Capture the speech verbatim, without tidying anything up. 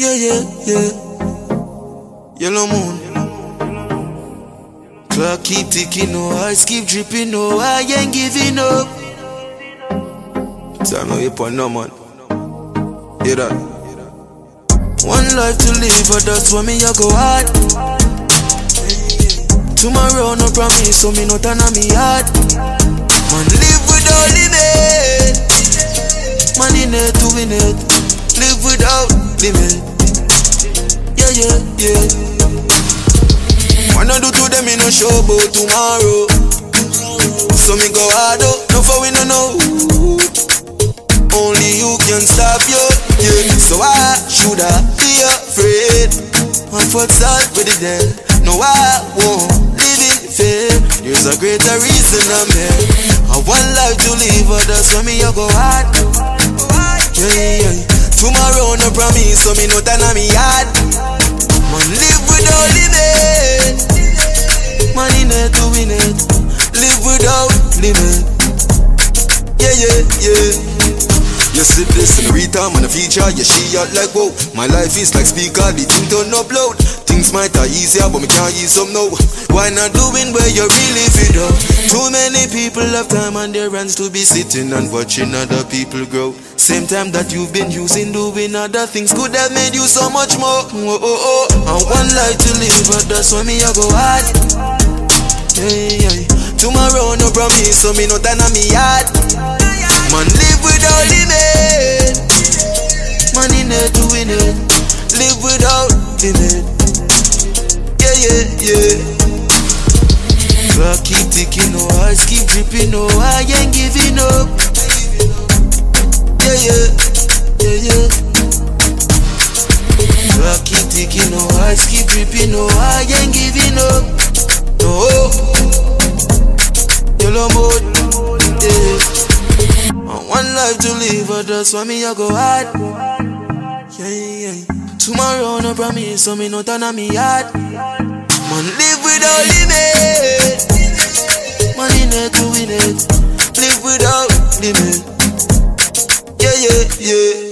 Yeah, yeah, yeah. Yellow moon. Clock keep ticking, no eyes keep dripping, no I ain't giving up. Time no hip on no man. Hear that? One life to live, but that's why me I go hard. Tomorrow no promise, so me no turn on me hard. Man live without limit. Man in it to win it. Live without limit. Yeah, yeah, yeah. Man I do to them in no show about tomorrow. So me go hard up, no for we no know. Only you can stop you, yeah. So why should I be afraid? I'm fucked up with it then. No, I won't live in fear. There's a greater reason I'm here. I want life to live, but that's why me I go hard. Yeah, yeah. Tomorrow no promise, so me no turn on me hard. Man live without limit. Man in it to win it. Live without limit. Yeah, yeah, yeah. You sit this in the rhythm and the feature, you she out like whoa. My life is like speaker, the thing don't upload. Things might are easier, but me can't use some now. Why not doing where you really fit up? Too many people have time on their hands to be sitting and watching other people grow. Same time that you've been using doing other things could have made you so much more. Oh, oh, oh. And one life to live, but that's why me I go hard. Hey, hey. Tomorrow no promise, so me no turn on me hard. Man live without limit. Man in it to win it. Live without limit. Yeah, yeah, yeah. Clock keep ticking, no eyes keep dripping, no I ain't giving up. Yeah, yeah, yeah, yeah. Clock keep ticking, no eyes keep dripping, no I ain't giving up. No, yellow mode, yeah. One life to live, but that's why me I go hard. Yeah, yeah. Tomorrow no promise, so me no turn on me hard. Man live without limit. Man in it to win it. Live without limit. Yeah, yeah, yeah.